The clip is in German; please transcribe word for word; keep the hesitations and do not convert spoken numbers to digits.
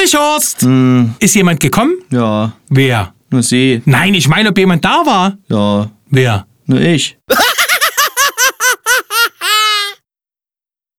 Wischhorst! Hm, Ist jemand gekommen? ja, Wer? nur sie. Nein, ich meine, ob jemand da war. Ja, Wer? nur ich.